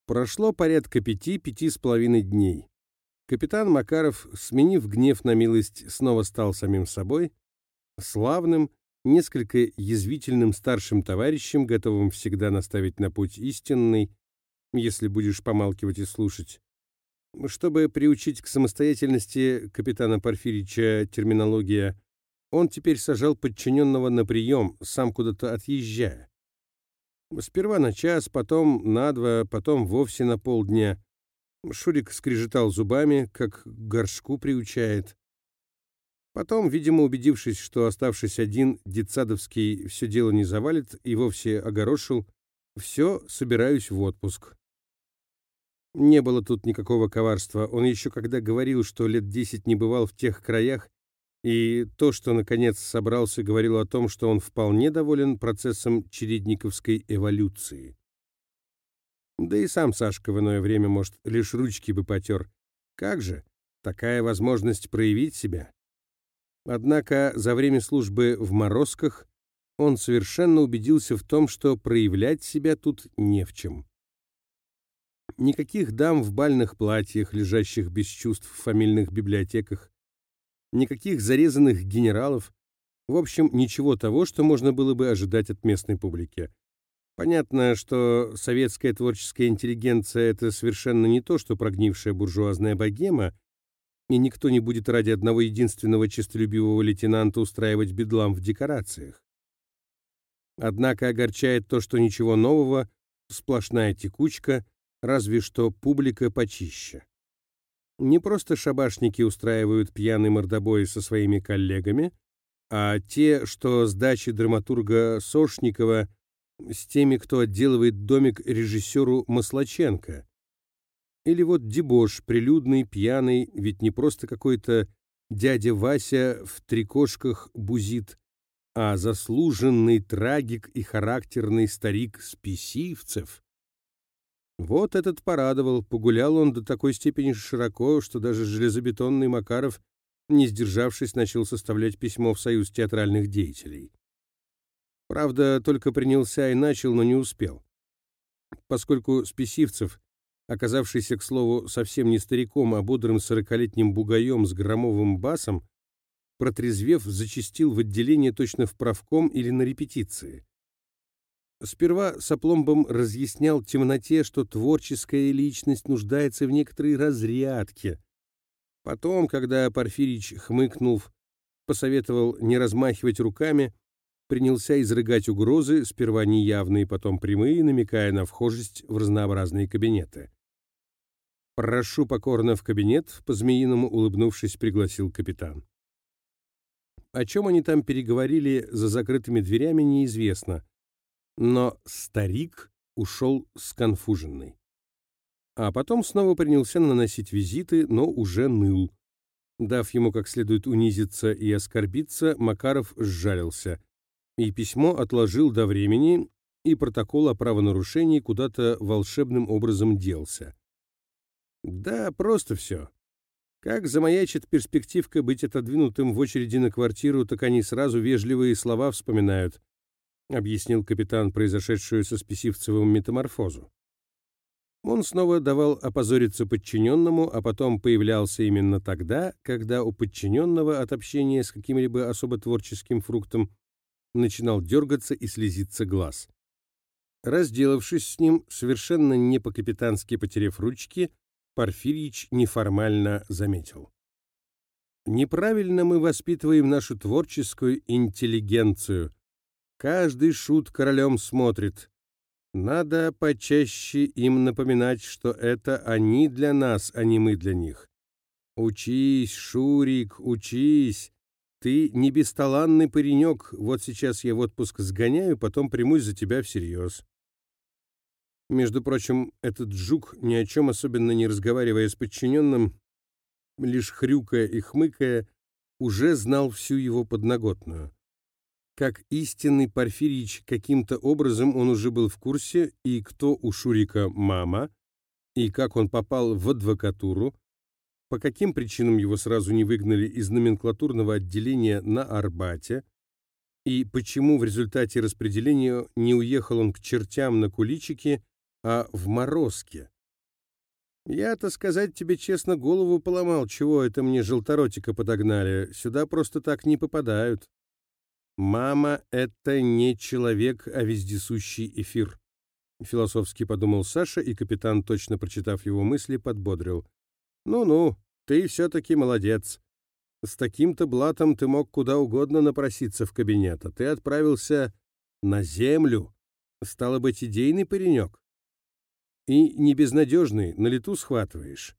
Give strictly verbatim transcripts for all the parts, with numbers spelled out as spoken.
Прошло порядка пяти-пяти с половиной дней. Капитан Макаров, сменив гнев на милость, снова стал самим собой, славным, несколько язвительным старшим товарищем, готовым всегда наставить на путь истинный, если будешь помалкивать и слушать. Чтобы приучить к самостоятельности капитана Порфирича терминология, он теперь сажал подчиненного на прием, сам куда-то отъезжая. Сперва на час, потом на два, потом вовсе на полдня. Шурик скрежетал зубами, как к горшку приучает. Потом, видимо, убедившись, что, оставшись один, детсадовский все дело не завалит, и вовсе огорошил: «Все, собираюсь в отпуск». Не было тут никакого коварства. Он еще когда говорил, что лет десять не бывал в тех краях, и то, что, наконец, собрался, говорило о том, что он вполне доволен процессом чередниковской эволюции. Да и сам Сашка в иное время, может, лишь ручки бы потер. Как же, такая возможность проявить себя. Однако за время службы в Морозках он совершенно убедился в том, что проявлять себя тут не в чем. Никаких дам в бальных платьях, лежащих без чувств в фамильных библиотеках, никаких зарезанных генералов, в общем, ничего того, что можно было бы ожидать от местной публики. Понятно, что советская творческая интеллигенция — это совершенно не то, что прогнившая буржуазная богема, и никто не будет ради одного единственного честолюбивого лейтенанта устраивать бедлам в декорациях. Однако огорчает то, что ничего нового, сплошная текучка, разве что публика почище. Не просто шабашники устраивают пьяный мордобой со своими коллегами, а те, что с дачи драматурга Сошникова, с теми, кто отделывает домик режиссеру Маслаченко. Или вот дебош, прилюдный, пьяный, ведь не просто какой-то дядя Вася в трикошках бузит, а заслуженный трагик и характерный старик Списивцев. Вот этот порадовал, погулял он до такой степени широко, что даже железобетонный Макаров, не сдержавшись, начал составлять письмо в Союз театральных деятелей. Правда, только принялся и начал, но не успел. Поскольку Списивцев, оказавшийся, к слову, совсем не стариком, а бодрым сорокалетним бугаем с громовым басом, протрезвев, зачастил в отделение точно в правком или на репетиции. Сперва с опломбом разъяснял темноте, что творческая личность нуждается в некоторой разрядке. Потом, когда Порфирич, хмыкнув, посоветовал не размахивать руками, принялся изрыгать угрозы, сперва неявные, потом прямые, намекая на вхожесть в разнообразные кабинеты. «Прошу покорно в кабинет», — по-змеиному улыбнувшись, пригласил капитан. О чем они там переговорили за закрытыми дверями, неизвестно. Но старик ушел сконфуженный. А потом снова принялся наносить визиты, но уже ныл. Дав ему как следует унизиться и оскорбиться, Макаров сжалился. И письмо отложил до времени, и протокол о правонарушении куда-то волшебным образом делся. Да, просто все. Как замаячит перспективка быть отодвинутым в очереди на квартиру, так они сразу вежливые слова вспоминают, объяснил капитан произошедшую со Списивцевым метаморфозу. Он снова давал опозориться подчиненному, а потом появлялся именно тогда, когда у подчиненного от общения с каким-либо особо творческим фруктом начинал дергаться и слезиться глаз. Разделавшись с ним, совершенно не по-капитански потеряв ручки, Порфирич неформально заметил: «Неправильно мы воспитываем нашу творческую интеллигенцию. Каждый шут королем смотрит. Надо почаще им напоминать, что это они для нас, а не мы для них. Учись, Шурик, учись. Ты не бесталанный паренек, вот сейчас я в отпуск сгоняю, потом примусь за тебя всерьез». Между прочим, этот жук, ни о чем особенно не разговаривая с подчиненным, лишь хрюкая и хмыкая, уже знал всю его подноготную. Как истинный Порфирич, каким-то образом он уже был в курсе, и кто у Шурика мама, и как он попал в адвокатуру, по каким причинам его сразу не выгнали из номенклатурного отделения на Арбате, и почему в результате распределения не уехал он к чертям на куличики, а в Морозке. Я-то, сказать тебе честно, голову поломал, чего это мне желторотика подогнали. Сюда просто так не попадают. Мама — это не человек, а вездесущий эфир. Философски подумал Саша, и капитан, точно прочитав его мысли, подбодрил. Ну-ну, ты все-таки молодец. С таким-то блатом ты мог куда угодно напроситься в кабинет, а ты отправился на землю. Стало быть, идейный паренек. И не безнадежный, на лету схватываешь.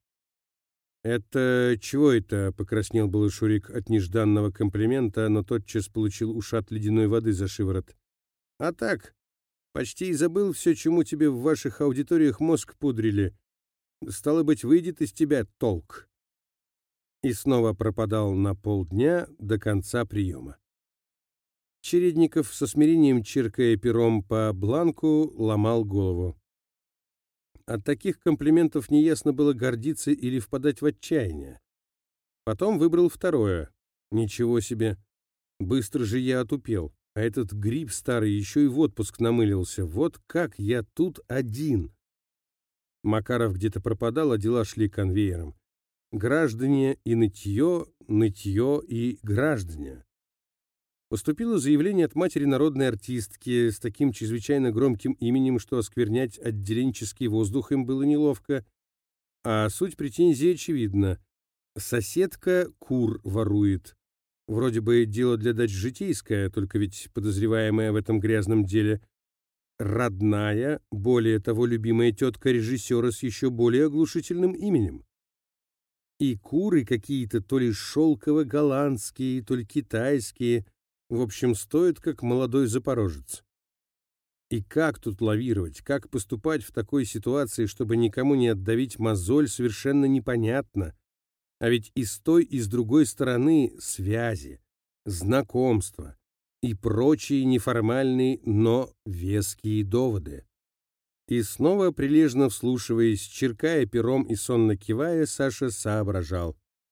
«Это чего это?» — покраснел был Шурик от нежданного комплимента, но тотчас получил ушат ледяной воды за шиворот. «А так, почти и забыл все, чему тебе в ваших аудиториях мозг пудрили. Стало быть, выйдет из тебя толк». И снова пропадал на полдня до конца приема. Чередников, со смирением чиркая пером по бланку, ломал голову. От таких комплиментов неясно было гордиться или впадать в отчаяние. Потом выбрал второе. Ничего себе. Быстро же я отупел. А этот гриб старый еще и в отпуск намылился. Вот как я тут один. Макаров где-то пропадал, а дела шли конвейером. Граждане и нытье, нытье и граждане. Поступило заявление от матери народной артистки с таким чрезвычайно громким именем, что осквернять отделенческий воздух им было неловко. А суть претензии очевидна. Соседка кур ворует. Вроде бы дело для дач житейское, только ведь подозреваемая в этом грязном деле родная, более того, любимая тетка режиссера с еще более оглушительным именем. И куры какие-то то ли шелково-голландские, то ли китайские, в общем, стоят, как молодой запорожец. И как тут лавировать, как поступать в такой ситуации, чтобы никому не отдавить мозоль, совершенно непонятно. А ведь и с той, и с другой стороны связи, знакомства и прочие неформальные, но веские доводы. И снова, прилежно вслушиваясь, черкая пером и сонно кивая, Саша соображал.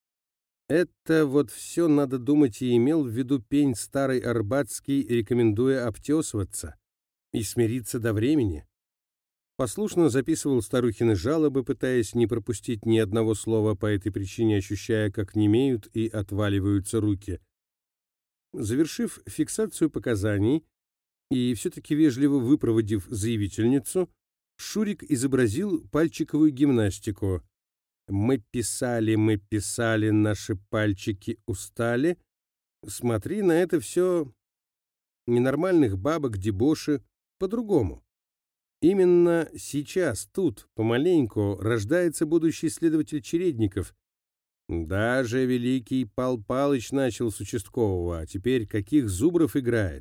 Это вот все, надо думать, и имел в виду пень старый арбатский, рекомендуя обтесываться и смириться до времени. Послушно записывал старухины жалобы, пытаясь не пропустить ни одного слова, по этой причине ощущая, как немеют и отваливаются руки. Завершив фиксацию показаний и все-таки вежливо выпроводив заявительницу, Шурик изобразил пальчиковую гимнастику. «Мы писали, мы писали, наши пальчики устали. Смотри на это все ненормальных бабок, дебоши, по-другому. Именно сейчас, тут, помаленьку, рождается будущий следователь Чередников. Даже великий Пал Палыч начал с участкового, а теперь каких зубров играет?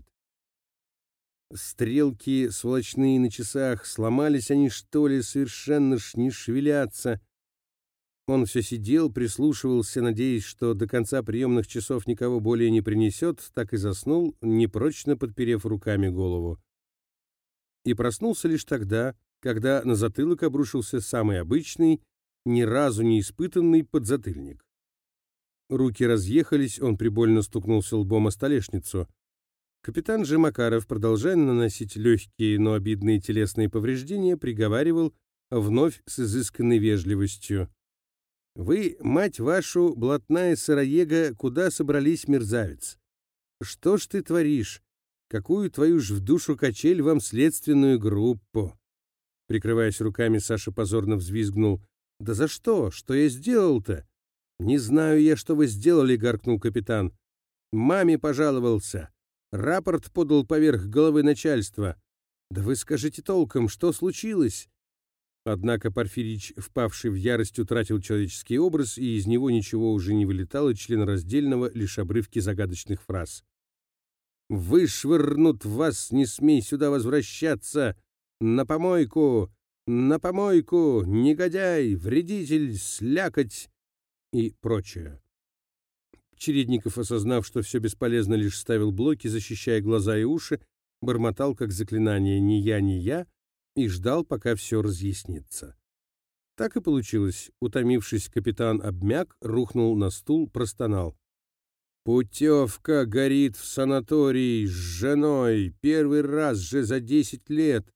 Стрелки сволочные на часах, сломались они, что ли, совершенно ж не шевелятся». Он все сидел, прислушивался, надеясь, что до конца приемных часов никого более не принесет, так и заснул, непрочно подперев руками голову. И проснулся лишь тогда, когда на затылок обрушился самый обычный, ни разу не испытанный подзатыльник. Руки разъехались, он прибольно стукнулся лбом о столешницу. Капитан же Макаров, продолжая наносить легкие, но обидные телесные повреждения, приговаривал вновь с изысканной вежливостью. «Вы, мать вашу, блатная сыроега, куда собрались, мерзавец? Что ж ты творишь? Какую твою ж в душу качель вам следственную группу?» Прикрываясь руками, Саша позорно взвизгнул. «Да за что? Что я сделал-то?» «Не знаю я, что вы сделали», — гаркнул капитан. «Маме пожаловался. Рапорт подал поверх головы начальства. Да вы скажите толком, что случилось?» Однако Порфирич, впавший в ярость, утратил человеческий образ, и из него ничего уже не вылетало членораздельного, лишь обрывки загадочных фраз. «Вышвырнут вас, не смей сюда возвращаться! На помойку! На помойку! Негодяй! Вредитель! Слякоть!» и прочее. Чередников, осознав, что все бесполезно, лишь ставил блоки, защищая глаза и уши, бормотал как заклинание «ни я, ни я», и ждал, пока все разъяснится. Так и получилось. Утомившись, капитан обмяк, рухнул на стул, простонал. «Путевка горит в санатории с женой. Первый раз же за десять лет.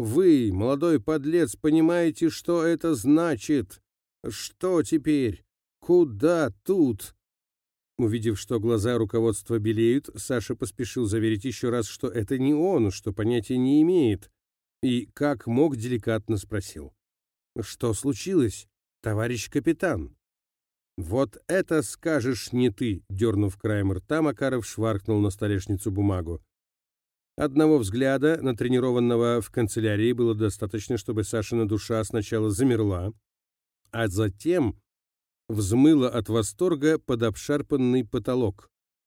Вы, молодой подлец, понимаете, что это значит? Что теперь? Куда тут?» Увидев, что глаза руководства белеют, Саша поспешил заверить еще раз, что это не он, что понятия не имеет, и как мог деликатно спросил: «Что случилось, товарищ капитан?» «Вот это скажешь не ты!» — дернув краем рта, Макаров шваркнул на столешницу бумагу. Одного взгляда, натренированного в канцелярии, было достаточно, чтобы Сашина душа сначала замерла, а затем взмыла от восторга под обшарпанный потолок.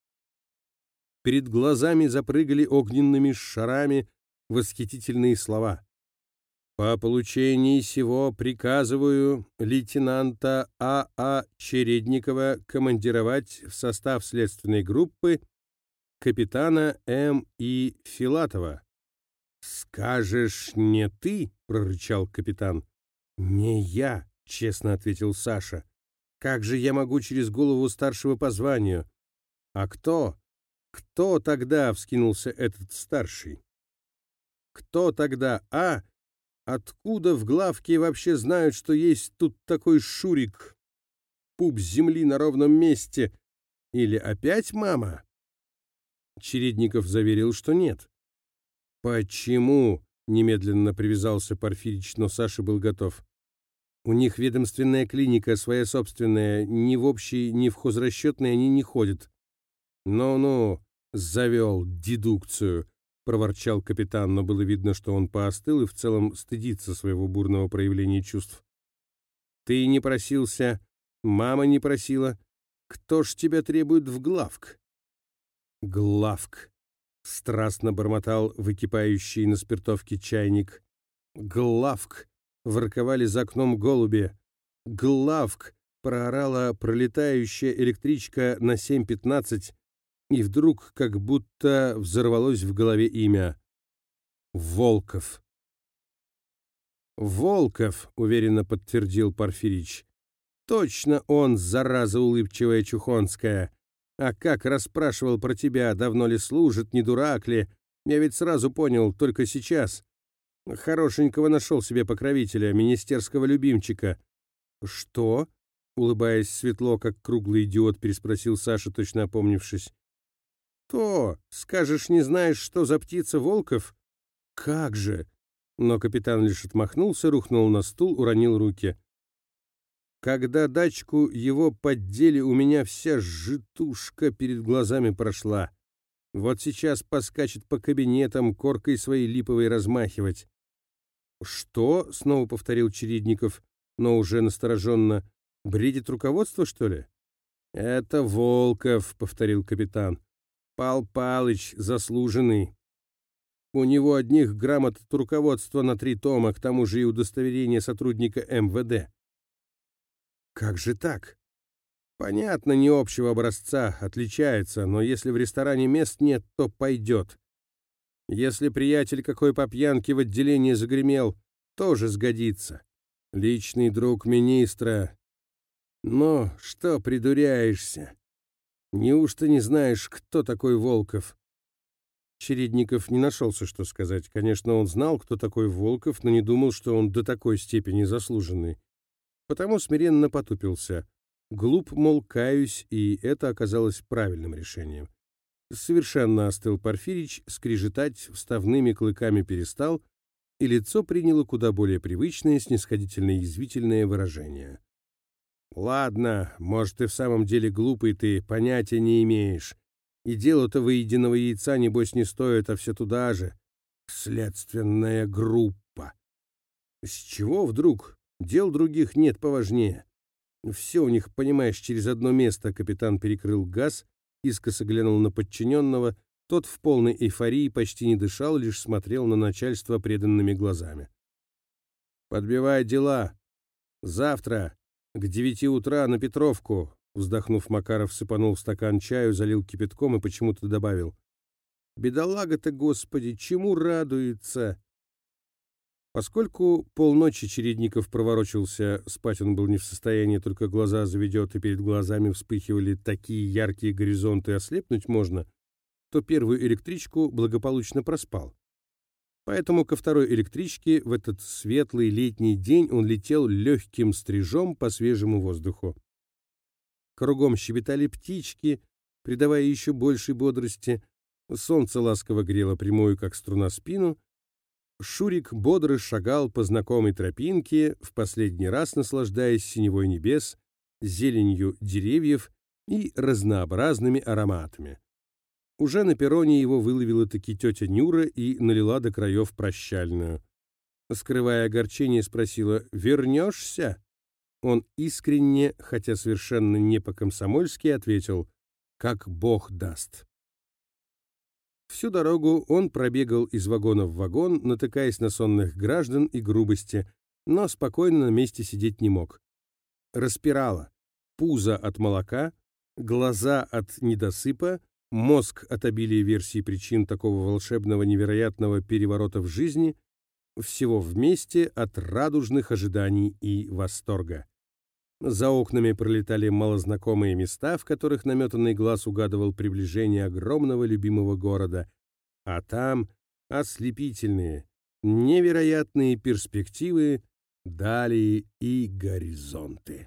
Перед глазами запрыгали огненными шарами восхитительные слова. «По получении сего приказываю лейтенанта А. А. Чередникова командировать в состав следственной группы капитана М. И. Филатова». «Скажешь не ты?» — прорычал капитан. «Не я», — честно ответил Саша. «Как же я могу через голову старшего по званию?» «А кто? Кто тогда?» — вскинулся этот старший. «Кто тогда? А? Откуда в главке вообще знают, что есть тут такой Шурик? Пуп земли на ровном месте. Или опять мама?» Чередников заверил, что нет. «Почему?» — немедленно привязался Порфирич, но Саша был готов. «У них ведомственная клиника, своя собственная, ни в общий, ни в хозрасчетный они не ходят». «Ну-ну, завел дедукцию», — проворчал капитан, но было видно, что он поостыл и в целом стыдится своего бурного проявления чувств. «Ты не просился, мама не просила. Кто ж тебя требует в главк?» «Главк», — страстно бормотал выкипающий на спиртовке чайник. «Главк», — ворковали за окном голуби. «Главк», — проорала пролетающая электричка на семь пятнадцать, и вдруг как будто взорвалось в голове имя. Волков. «Волков», — уверенно подтвердил Порфирич. «Точно он, зараза улыбчивая чухонская. А как расспрашивал про тебя, давно ли служит, не дурак ли? Я ведь сразу понял, только сейчас. Хорошенького нашел себе покровителя, министерского любимчика». «Что?» — улыбаясь светло, как круглый идиот, переспросил Саша, точно опомнившись. «То, скажешь, не знаешь, что за птица Волков?» «Как же!» Но капитан лишь отмахнулся, рухнул на стул, уронил руки. «Когда дачку его поддели, у меня вся житушка перед глазами прошла. Вот сейчас поскачет по кабинетам, коркой своей липовой размахивать». «Что?» — снова повторил Чередников, но уже настороженно. «Бредит руководство, что ли?» «Это Волков», — повторил капитан. «Пал Палыч, заслуженный. У него одних грамот от руководства на три тома, к тому же и удостоверение сотрудника эм вэ дэ». «Как же так?» «Понятно, не общего образца, отличается, но если в ресторане мест нет, то пойдет. Если приятель какой по пьянке в отделении загремел, тоже сгодится. Личный друг министра. Но что придуряешься? Неужто не знаешь, кто такой Волков?» Чередников не нашелся, что сказать. Конечно, он знал, кто такой Волков, но не думал, что он до такой степени заслуженный. Потому смиренно потупился. Глуп, мол, каюсь, и это оказалось правильным решением. Совершенно остыл Порфирич, скрежетать вставными клыками перестал, и лицо приняло куда более привычное, снисходительно-язвительное выражение. «Ладно, может, и в самом деле глупый ты, понятия не имеешь. И дело-то выеденного яйца, небось, не стоит, а все туда же. Следственная группа. С чего вдруг? Дел других нет поважнее. Все у них, понимаешь, через одно место». Капитан перекрыл газ, искоса глянул на подчиненного. Тот в полной эйфории почти не дышал, лишь смотрел на начальство преданными глазами. «Подбивай дела. Завтра к девяти утра на Петровку». Вздохнув, Макаров сыпанул в стакан чаю, залил кипятком и почему-то добавил: «Бедолага-то, Господи, чему радуется?» Поскольку полночи Чередников проворочился, спать он был не в состоянии, только глаза заведет, и перед глазами вспыхивали такие яркие горизонты, ослепнуть можно, то первую электричку благополучно проспал. Поэтому ко второй электричке в этот светлый летний день он летел легким стрижом по свежему воздуху. Кругом щебетали птички, придавая еще большей бодрости. Солнце ласково грело прямую, как струна, спину. Шурик бодро шагал по знакомой тропинке, в последний раз наслаждаясь синевой небес, зеленью деревьев и разнообразными ароматами. Уже на перроне его выловила-таки тетя Нюра и налила до краев прощальную. Скрывая огорчение, спросила: «Вернешься?» Он искренне, хотя совершенно не по-комсомольски, ответил: «Как Бог даст». Всю дорогу он пробегал из вагона в вагон, натыкаясь на сонных граждан и грубости, но спокойно на месте сидеть не мог. Распирало: пузо от молока, глаза от недосыпа, мозг от обилия версий причин такого волшебного невероятного переворота в жизни, всего вместе от радужных ожиданий и восторга. За окнами пролетали малознакомые места, в которых наметанный глаз угадывал приближение огромного любимого города, а там ослепительные, невероятные перспективы, дали и горизонты.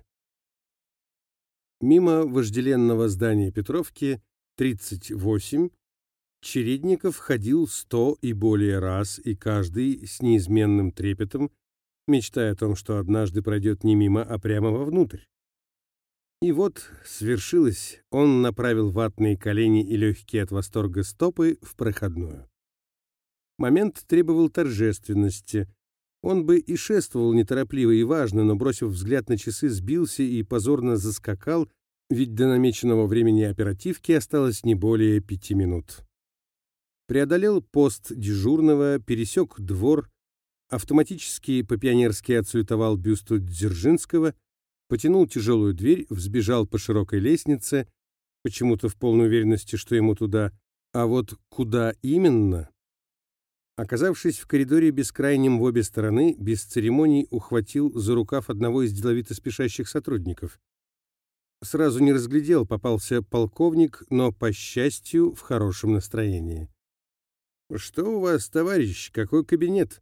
Мимо вожделенного здания Петровки, тридцать восемь, Чередников ходил сто и более раз, и каждый с неизменным трепетом, мечтая о том, что однажды пройдет не мимо, а прямо вовнутрь. И вот свершилось, он направил ватные колени и легкие от восторга стопы в проходную. Момент требовал торжественности. Он бы и шествовал неторопливо и важно, но, бросив взгляд на часы, сбился и позорно заскакал, ведь до намеченного времени оперативки осталось не более пяти минут. Преодолел пост дежурного, пересек двор, автоматически по-пионерски отсалютовал бюсту Дзержинского, потянул тяжелую дверь, взбежал по широкой лестнице, почему-то в полной уверенности, что ему туда, а вот куда именно? Оказавшись в коридоре бескрайнем в обе стороны, без церемоний ухватил за рукав одного из деловито спешащих сотрудников. Сразу не разглядел, попался полковник, но, по счастью, в хорошем настроении. «Что у вас, товарищ? Какой кабинет?»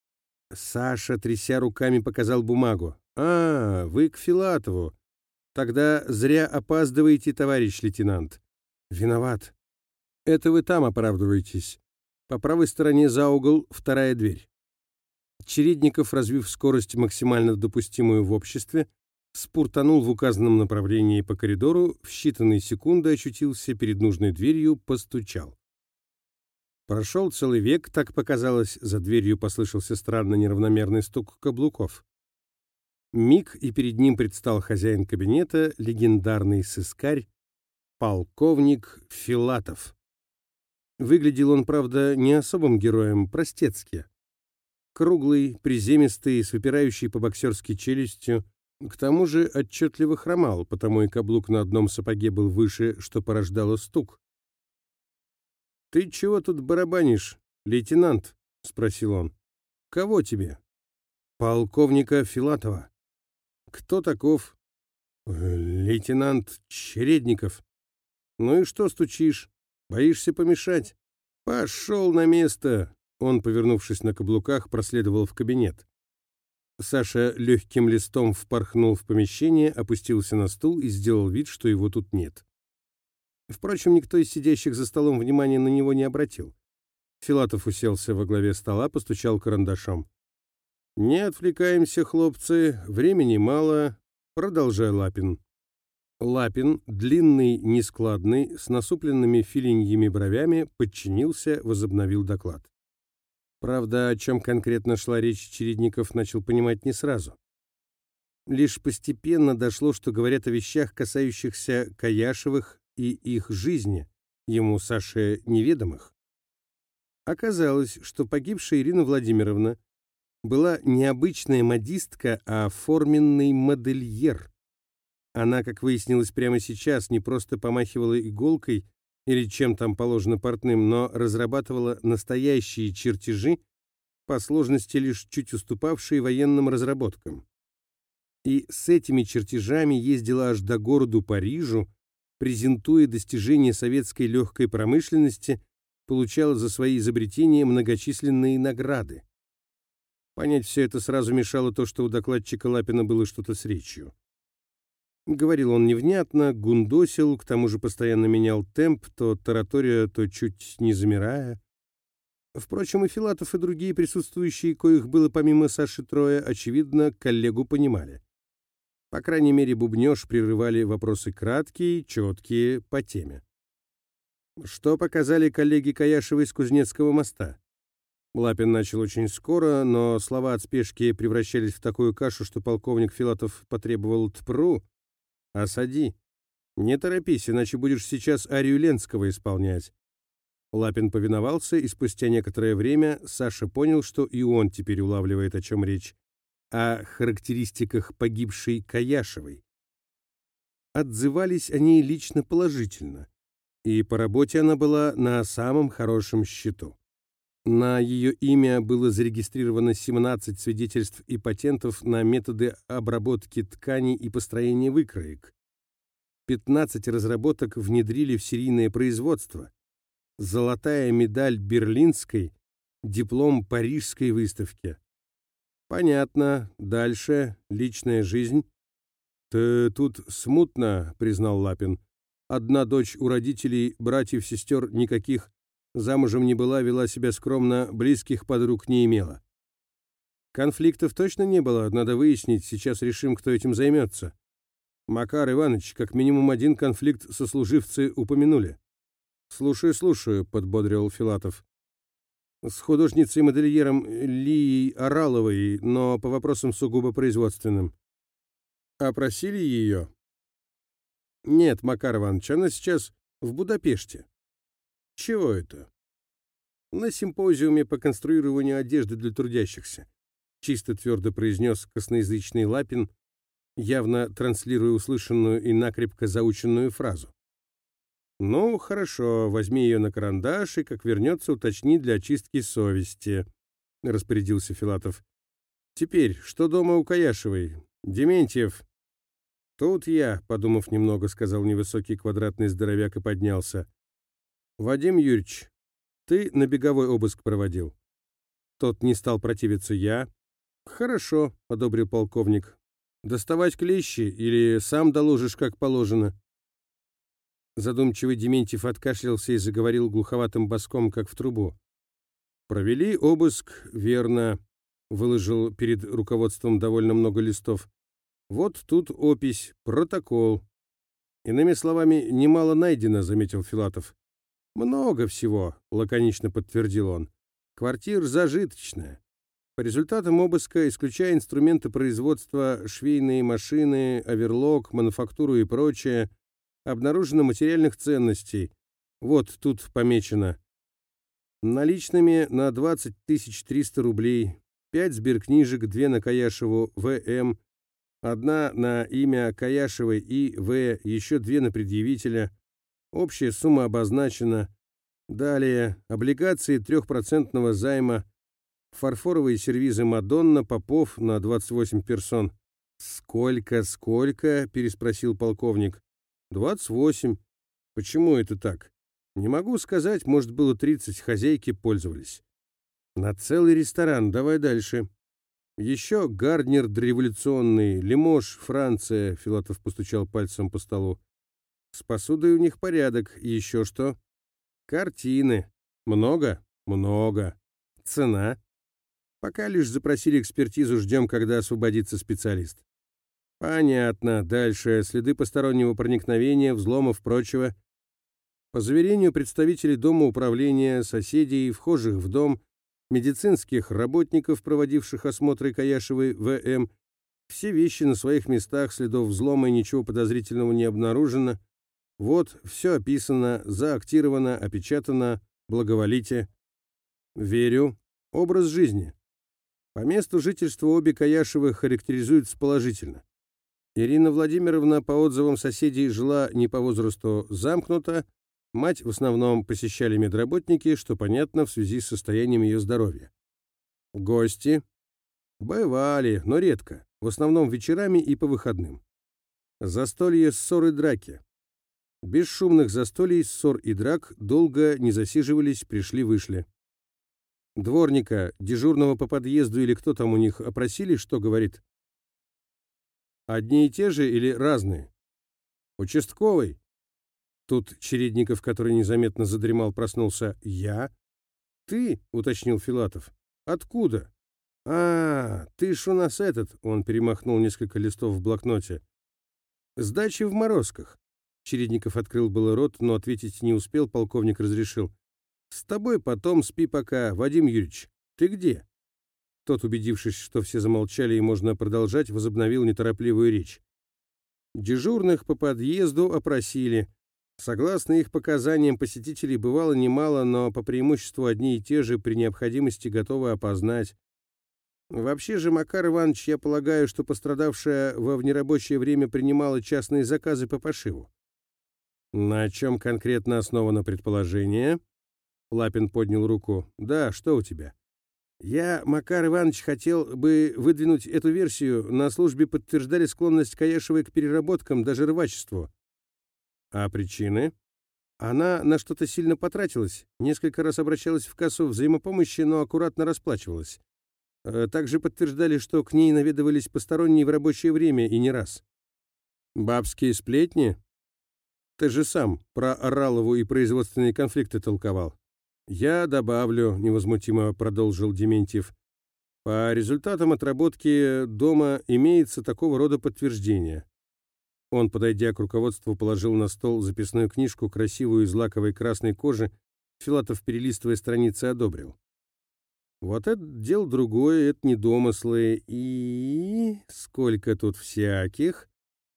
Саша, тряся руками, показал бумагу. «А, вы к Филатову. Тогда зря опаздываете, товарищ лейтенант». «Виноват». «Это вы там оправдываетесь. По правой стороне за угол вторая дверь». Чередников, развив скорость, максимально допустимую в обществе, спуртанул в указанном направлении по коридору, в считанные секунды очутился перед нужной дверью, постучал. Прошел целый век, так показалось, за дверью послышался странно неравномерный стук каблуков. Миг, и перед ним предстал хозяин кабинета, легендарный сыскарь, полковник Филатов. Выглядел он, правда, не особым героем, простецки. Круглый, приземистый, с выпирающей по-боксерски челюстью, к тому же отчетливо хромал, потому и каблук на одном сапоге был выше, что порождало стук. «Ты чего тут барабанишь, лейтенант?» — спросил он. «Кого тебе?» «Полковника Филатова». «Кто таков?» «Лейтенант Чередников». «Ну и что стучишь? Боишься помешать?» «Пошел на место!» Он, повернувшись на каблуках, проследовал в кабинет. Саша легким листом впорхнул в помещение, опустился на стул и сделал вид, что его тут нет. Впрочем, никто из сидящих за столом внимания на него не обратил. Филатов уселся во главе стола, постучал карандашом. «Не отвлекаемся, хлопцы, времени мало. Продолжай, Лапин». Лапин, длинный, нескладный, с насупленными филиньими бровями, подчинился, возобновил доклад. Правда, о чем конкретно шла речь, Чередников начал понимать не сразу. Лишь постепенно дошло, что говорят о вещах, касающихся Каяшевых и их жизни, ему, Саше, неведомых. Оказалось, что погибшая Ирина Владимировна была не обычная модистка, а форменный модельер. Она, как выяснилось прямо сейчас, не просто помахивала иголкой или чем там положено портным, но разрабатывала настоящие чертежи, по сложности лишь чуть уступавшие военным разработкам. И с этими чертежами ездила аж до городу Парижу, презентуя достижения советской легкой промышленности получала за свои изобретения многочисленные награды. Понять все это сразу мешало то, что у докладчика Лапина было что-то с речью. Говорил он невнятно, гундосил, к тому же постоянно менял темп, то таратория, то чуть не замирая. Впрочем, и Филатов, и другие присутствующие, коих было помимо Саши трое, очевидно, коллегу понимали. По крайней мере, бубнёж прерывали вопросы краткие, четкие, по теме. Что показали коллеги Каяшева из Кузнецкого моста? Лапин начал очень скоро, но слова от спешки превращались в такую кашу, что полковник Филатов потребовал тпру. «Осади. Не торопись, иначе будешь сейчас арию Ленского исполнять». Лапин повиновался, и спустя некоторое время Саша понял, что и он теперь улавливает, о чем речь. О характеристиках погибшей Каяшевой. Отзывались они лично положительно, и по работе она была на самом хорошем счету. На ее имя было зарегистрировано семнадцать свидетельств и патентов на методы обработки тканей и построения выкроек. пятнадцать разработок внедрили в серийное производство. Золотая медаль Берлинской, диплом Парижской выставки. Понятно. Дальше. Личная жизнь. «Ты тут смутно», — признал Лапин. «Одна дочь у родителей, братьев-сестер никаких. Замужем не была, вела себя скромно, близких подруг не имела». «Конфликтов точно не было? Надо выяснить. Сейчас решим, кто этим займется». «Макар Иванович, как минимум один конфликт сослуживцы упомянули». «Слушаю, слушаю», — подбодрил Филатов. «С художницей-модельером Лией Ораловой, но по вопросам сугубо производственным». «Опросили ее?» «Нет, Макар Иванович, она сейчас в Будапеште». «Чего это?» «На симпозиуме по конструированию одежды для трудящихся», чисто твердо произнес косноязычный Лапин, явно транслируя услышанную и накрепко заученную фразу. «Ну, хорошо, возьми ее на карандаш и, как вернется, уточни для очистки совести», — распорядился Филатов. «Теперь, что дома у Каяшевой? Дементьев?» «Тут я», — подумав немного, сказал невысокий квадратный здоровяк и поднялся. «Вадим Юрьевич, ты на беговой обыск проводил?» Тот не стал противиться. «Я». «Хорошо», — одобрил полковник. «Доставать клещи или сам доложишь, как положено?» Задумчивый Дементьев откашлялся и заговорил глуховатым баском, как в трубу. «Провели обыск, верно», — выложил перед руководством довольно много листов. «Вот тут опись, протокол». «Иными словами, немало найдено», — заметил Филатов. «Много всего», — лаконично подтвердил он. «Квартира зажиточная. По результатам обыска, исключая инструменты производства, швейные машины, оверлок, мануфактуру и прочее, обнаружено материальных ценностей. Вот тут помечено. Наличными на двадцать тысяч триста рублей, пять сберкнижек, две на Каяшеву В М, одна на имя Каяшевой И В, еще две на предъявителя. Общая сумма обозначена. Далее облигации трехпроцентного займа, фарфоровые сервизы Мадонна, Попов на двадцать восемь персон. «Сколько, сколько?» — переспросил полковник. «Двадцать восемь. Почему это так?» «Не могу сказать, может, было тридцать, хозяйки пользовались». «На целый ресторан, давай дальше». «Еще Гарднер дореволюционный, Лимож, Франция», — Филатов постучал пальцем по столу. «С посудой у них порядок. Еще что?» «Картины. Много? Много. Цена?» «Пока лишь запросили экспертизу, ждем, когда освободится специалист». «Понятно. Дальше. Следы постороннего проникновения, взломов, прочего». По заверению представителей Дома управления, соседей, вхожих в дом, медицинских работников, проводивших осмотры Каяшевой В М, все вещи на своих местах, следов взлома и ничего подозрительного не обнаружено. Вот, все описано, заактировано, опечатано, благоволите. Верю. Образ жизни. По месту жительства обе Каяшевы характеризуются положительно. Ирина Владимировна, по отзывам соседей, жила не по возрасту, замкнута. Мать в основном посещали медработники, что понятно в связи с состоянием ее здоровья. Гости? Бывали, но редко. В основном вечерами и по выходным. Застолье, ссоры, драки. Без шумных застолий, ссор и драк долго не засиживались, пришли-вышли. Дворника, дежурного по подъезду или кто там у них опросили, что говорит? Одни и те же или разные? Участковый. Тут Чередников, который незаметно задремал, проснулся. Я? Ты? Уточнил Филатов. Откуда? А, ты ж у нас этот, он перемахнул несколько листов в блокноте. С дачи в Морозках. Чередников открыл было рот, но ответить не успел, полковник разрешил. «С тобой потом, спи пока, Вадим Юрьевич. Ты где?» Тот, убедившись, что все замолчали и можно продолжать, возобновил неторопливую речь. Дежурных по подъезду опросили. Согласно их показаниям, посетителей бывало немало, но по преимуществу одни и те же, при необходимости готовы опознать. Вообще же, Макар Иванович, я полагаю, что пострадавшая во внерабочее время принимала частные заказы по пошиву. На чем конкретно основано предположение? Лапин поднял руку. Да, что у тебя? Я, Макар Иванович, хотел бы выдвинуть эту версию. На службе подтверждали склонность Каяшевой к переработкам, даже рвачеству. А причины? Она на что-то сильно потратилась. Несколько раз обращалась в кассу взаимопомощи, но аккуратно расплачивалась. Также подтверждали, что к ней наведывались посторонние в рабочее время и не раз. Бабские сплетни? Ты же сам про Оралову и производственные конфликты толковал. Я добавлю, невозмутимо продолжил Дементьев. По результатам отработки дома имеется такого рода подтверждение. Он, подойдя к руководству, положил на стол записную книжку, красивую из лаковой красной кожи. Филатов, перелистывая страницы, одобрил. Вот это дело другое, это не домыслы. И сколько тут всяких.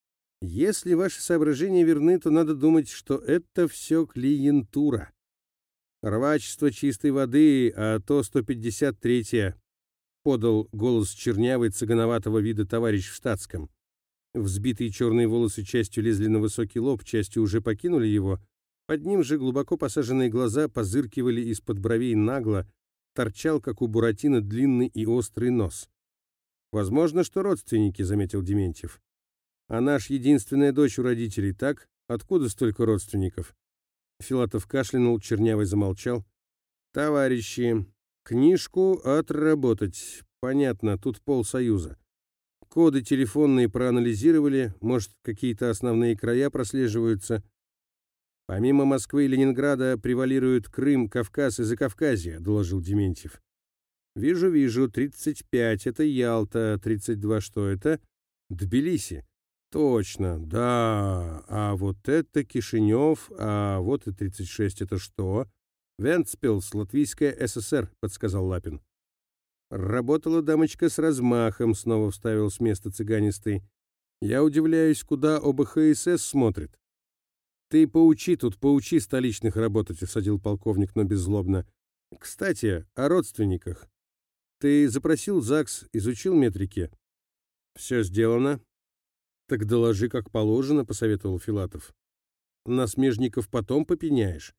Если ваши соображения верны, то надо думать, что это все клиентура. Рвачество чистой воды, а то сто пятьдесят третье, подал голос чернявый цыгановатого вида товарищ в штатском. Взбитые черные волосы частью лезли на высокий лоб, частью уже покинули его. Под ним же глубоко посаженные глаза позыркивали из-под бровей нагло, торчал, как у Буратино, длинный и острый нос. «Возможно, что родственники», — заметил Дементьев. «А наш единственная дочь у родителей, так? Откуда столько родственников?» Филатов кашлянул, чернявый замолчал. «Товарищи, книжку отработать. Понятно, тут полсоюза. Коды телефонные проанализировали, может, какие-то основные края прослеживаются. Помимо Москвы и Ленинграда превалируют Крым, Кавказ и Закавказье», — доложил Дементьев. «Вижу, вижу, тридцать пять, это Ялта, тридцать два, что это? Тбилиси. Точно, да, а вот это Кишинев, а вот и тридцать шесть, это что? Вентспилс, Латвийская ССР», — подсказал Лапин. «Работала дамочка с размахом», — снова вставил с места цыганистый. «Я удивляюсь, куда ОБХСС смотрит». «Ты поучи тут, поучи столичных работать», — усадил полковник, но беззлобно. «Кстати, о родственниках. Ты запросил ЗАГС, изучил метрики?» «Все сделано». «Так доложи, как положено», — посоветовал Филатов. «На смежников потом попеняешь».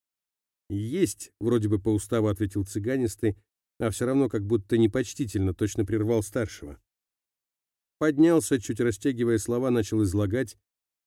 «Есть», — вроде бы по уставу ответил цыганистый, а все равно как будто непочтительно, точно прервал старшего. Поднялся, чуть растягивая слова, начал излагать.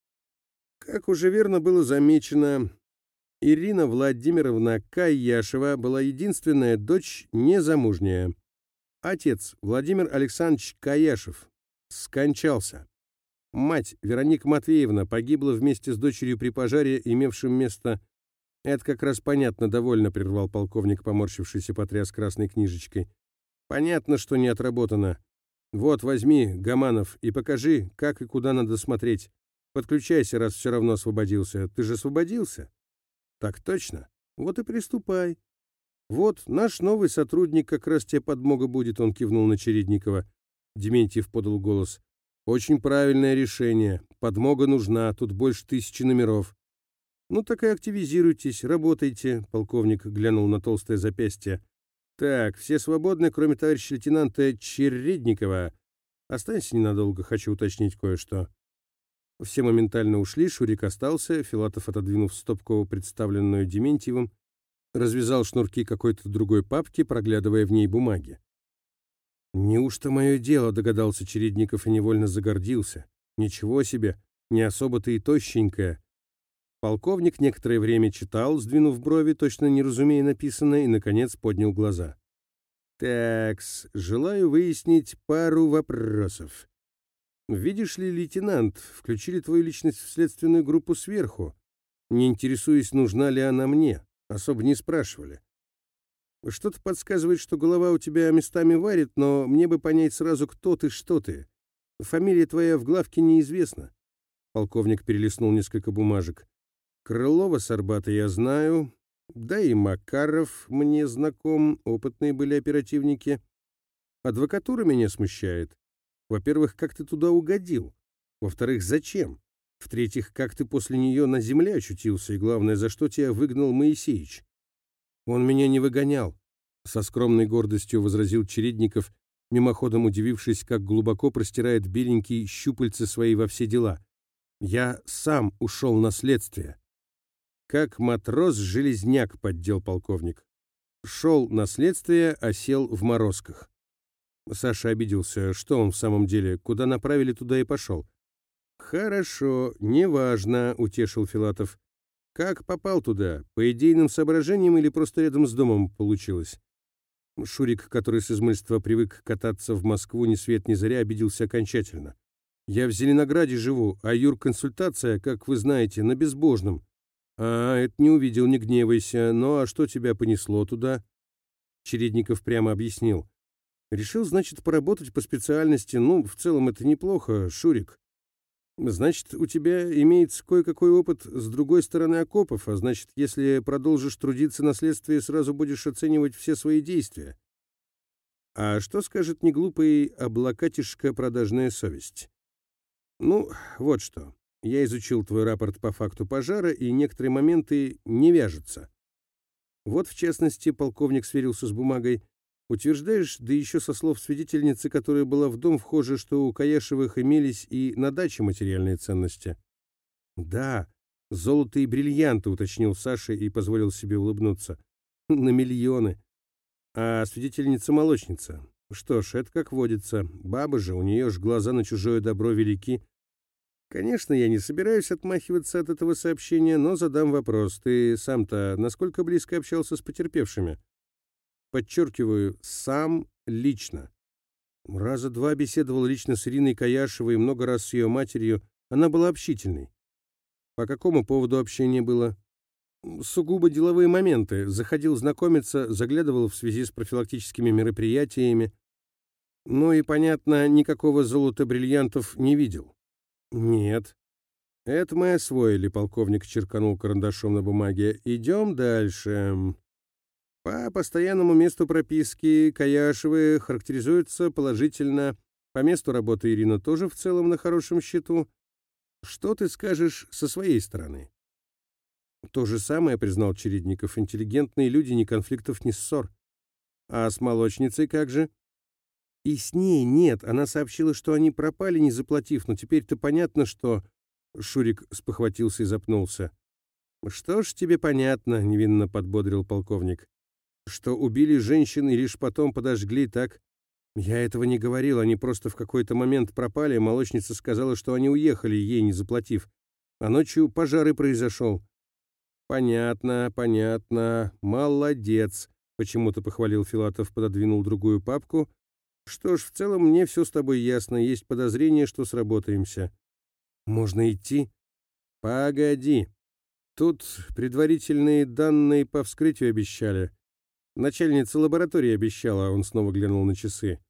Как уже верно было замечено, Ирина Владимировна Каяшева была единственная дочь незамужняя. Отец, Владимир Александрович Каяшев, скончался. Мать, Вероника Матвеевна, погибла вместе с дочерью при пожаре, имевшем место... «Это как раз понятно, довольно», — прервал полковник, поморщившийся, потряс красной книжечкой. «Понятно, что не отработано. Вот, возьми, Гаманов, и покажи, как и куда надо смотреть. Подключайся, раз все равно освободился. Ты же освободился?» «Так точно. Вот и приступай. Вот, наш новый сотрудник как раз тебе подмога будет», — он кивнул на Чередникова. Дементьев подал голос. «Очень правильное решение. Подмога нужна, тут больше тысячи номеров». «Ну так и активизируйтесь, работайте», — полковник глянул на толстое запястье. «Так, все свободны, кроме товарища лейтенанта Чередникова. Останься ненадолго, хочу уточнить кое-что». Все моментально ушли, Шурик остался, Филатов, отодвинув стопку, представленную Дементьевым, развязал шнурки какой-то другой папки, проглядывая в ней бумаги. «Неужто мое дело?» — догадался Чередников и невольно загордился. «Ничего себе, не особо-то и тощенькая». Полковник некоторое время читал, сдвинув брови, точно не разумея написанное, и, наконец, поднял глаза. «Такс, желаю выяснить пару вопросов. Видишь ли, лейтенант, включили твою личность в следственную группу сверху. Не интересуясь, нужна ли она мне. Особо не спрашивали. Что-то подсказывает, что голова у тебя местами варит, но мне бы понять сразу, кто ты, что ты. Фамилия твоя в главке неизвестна». Полковник перелистнул несколько бумажек. «Крылова с Арбата я знаю, да и Макаров мне знаком, опытные были оперативники. Адвокатура меня смущает. Во-первых, как ты туда угодил? Во-вторых, зачем? В-третьих, как ты после нее на земле очутился? И главное, за что тебя выгнал Моисеич?» «Он меня не выгонял», — со скромной гордостью возразил Чередников, мимоходом удивившись, как глубоко простирает беленький щупальцы свои во все дела. «Я сам ушел на следствие». «Как матрос-железняк», — поддел полковник. «Шел на следствие, а сел в морозках». Саша обиделся. Что он в самом деле? Куда направили, туда и пошел. «Хорошо, неважно», — утешил Филатов. «Как попал туда? По идейным соображениям или просто рядом с домом получилось?» Шурик, который с измольства привык кататься в Москву ни свет ни заря, обиделся окончательно. «Я в Зеленограде живу, а юрконсультация, как вы знаете, на безбожном». «А, это не увидел, не гневайся. Ну а что тебя понесло туда?» Чередников прямо объяснил. «Решил, значит, поработать по специальности. Ну, в целом это неплохо, Шурик. Значит, у тебя имеется кое-какой опыт с другой стороны окопов, а значит, если продолжишь трудиться на следствии, сразу будешь оценивать все свои действия. А что скажет неглупый облакатишка продажная совесть? Ну, вот что. Я изучил твой рапорт по факту пожара, и некоторые моменты не вяжутся. Вот, в частности, полковник сверился с бумагой. Утверждаешь, да еще со слов свидетельницы, которая была в дом вхожа, что у Каяшевых имелись и на даче материальные ценности. Да, золото и бриллианты, уточнил Саша и позволил себе улыбнуться. На миллионы. А свидетельница-молочница. Что ж, это как водится. Баба же, у нее ж глаза на чужое добро велики. Конечно, я не собираюсь отмахиваться от этого сообщения, но задам вопрос. Ты сам-то насколько близко общался с потерпевшими? Подчеркиваю, сам лично. Раза два беседовал лично с Ириной Каяшевой, много раз с ее матерью. Она была общительной. По какому поводу общение было? Сугубо деловые моменты. Заходил знакомиться, заглядывал в связи с профилактическими мероприятиями. Ну и, понятно, никакого золота бриллиантов не видел. Нет. Это мы освоили, полковник черканул карандашом на бумаге. Идем дальше. По постоянному месту прописки Каяшевы характеризуются положительно. По месту работы Ирина тоже в целом на хорошем счету. Что ты скажешь со своей стороны? То же самое, признал Чередников. Интеллигентные люди, ни конфликтов, ни ссор. А с молочницей как же? И с ней нет. Она сообщила, что они пропали, не заплатив. Но теперь-то понятно, что... Шурик спохватился и запнулся. Что ж тебе понятно, невинно подбодрил полковник. Что убили женщин и лишь потом подожгли, так? Я этого не говорил, они просто в какой-то момент пропали, молочница сказала, что они уехали, ей не заплатив. А ночью пожар и произошел. Понятно, понятно, молодец, почему-то похвалил Филатов, пододвинул другую папку. Что ж, в целом мне все с тобой ясно, есть подозрение, что сработаемся. Можно идти? Погоди. Тут предварительные данные по вскрытию обещали. Начальница лаборатории обещала, он снова глянул на часы.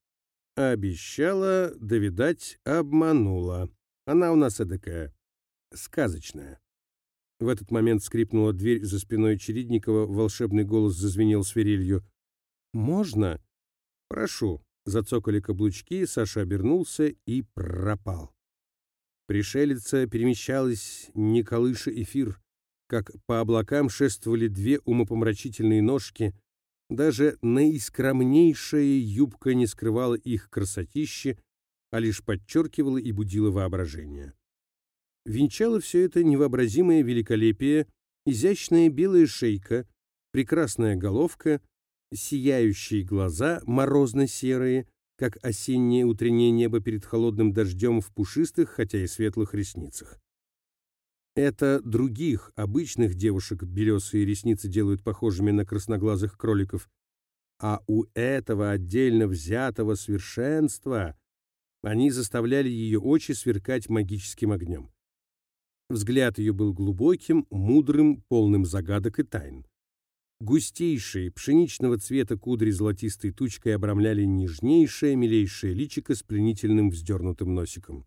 Обещала, да, видать, обманула. Она у нас эдакая, сказочная. В этот момент скрипнула дверь за спиной Чередникова, волшебный голос зазвенел свирелью. «Можно?» «Прошу». Зацокали каблучки, Саша обернулся и пропал. Пришелица перемещалась, не колыша эфир, как по облакам шествовали две умопомрачительные ножки. Даже наискромнейшая юбка не скрывала их красотище, а лишь подчеркивала и будила воображение. Венчало все это невообразимое великолепие, изящная белая шейка, прекрасная головка, сияющие глаза, морозно-серые, как осеннее утреннее небо перед холодным дождем в пушистых, хотя и светлых ресницах. Это других, обычных девушек белесые ресницы делают похожими на красноглазых кроликов, а у этого отдельно взятого совершенства они заставляли ее очи сверкать магическим огнем. Взгляд ее был глубоким, мудрым, полным загадок и тайн. Густейшие, пшеничного цвета кудри золотистой тучкой обрамляли нежнейшее, милейшее личико с пленительным вздернутым носиком.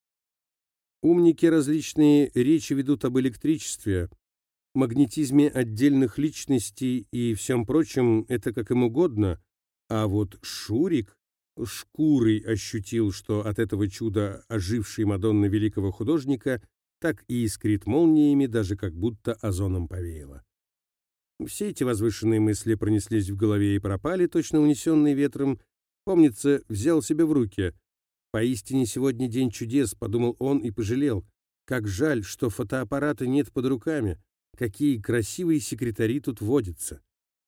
Умники различные речи ведут об электричестве, магнетизме отдельных личностей и всем прочем, это как им угодно, а вот Шурик шкурой ощутил, что от этого чуда ожившей Мадонны великого художника так и искрит молниями, даже как будто озоном повеяло. Все эти возвышенные мысли пронеслись в голове и пропали, точно унесенные ветром. Помнится, взял себя в руки. «Поистине сегодня день чудес», — подумал он и пожалел. «Как жаль, что фотоаппарата нет под руками. Какие красивые секретари тут водятся».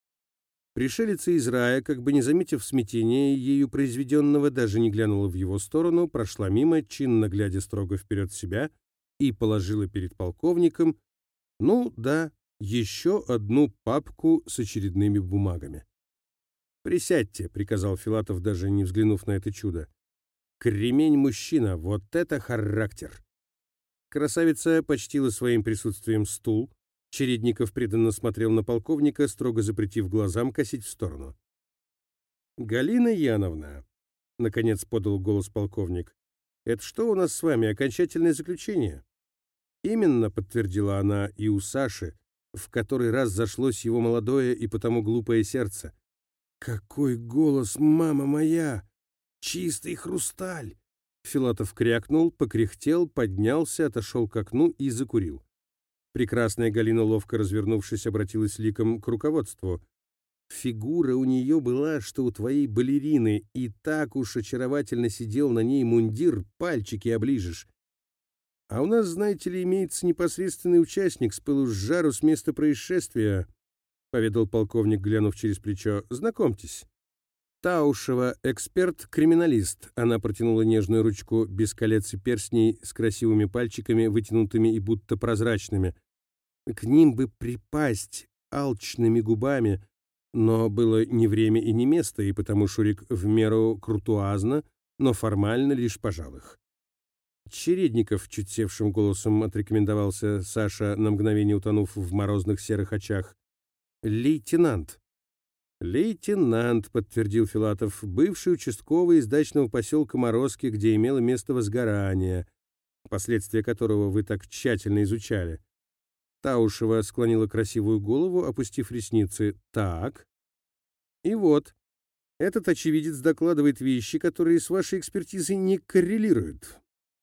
Пришелица из рая, как бы не заметив смятения ею произведенного, даже не глянула в его сторону, прошла мимо, чинно глядя строго вперед себя, и положила перед полковником, ну да, еще одну папку с очередными бумагами. «Присядьте», — приказал Филатов, даже не взглянув на это чудо. «Кремень-мужчина, вот это характер!» Красавица почтила своим присутствием стул. Чередников преданно смотрел на полковника, строго запретив глазам косить в сторону. «Галина Яновна», — наконец подал голос полковник, — «это что у нас с вами, окончательное заключение?» «Именно», — подтвердила она, и у Саши в который раз зашлось его молодое и потому глупое сердце. «Какой голос, мама моя! Чистый хрусталь!» Филатов крякнул, покряхтел, поднялся, отошел к окну и закурил. Прекрасная Галина, ловко развернувшись, обратилась ликом к руководству. «Фигура у нее была, что у твоей балерины, и так уж очаровательно сидел на ней мундир, пальчики оближешь. А у нас, знаете ли, имеется непосредственный участник с пылу с жару с места происшествия», — поведал полковник, глянув через плечо. «Знакомьтесь. Таушева, эксперт-криминалист». Она протянула нежную ручку без колец и перстней с красивыми пальчиками, вытянутыми и будто прозрачными. К ним бы припасть алчными губами, но было не время и не место, и потому Шурик в меру крутуазно, но формально лишь пожал их. «Чередников», — чуть севшим голосом отрекомендовался Саша, на мгновение утонув в морозных серых очах. «Лейтенант». «Лейтенант», — подтвердил Филатов, — «бывший участковый из дачного поселка Морозки, где имело место возгорание, последствия которого вы так тщательно изучали». Таушева склонила красивую голову, опустив ресницы. «Так. И вот, этот очевидец докладывает вещи, которые с вашей экспертизой не коррелируют».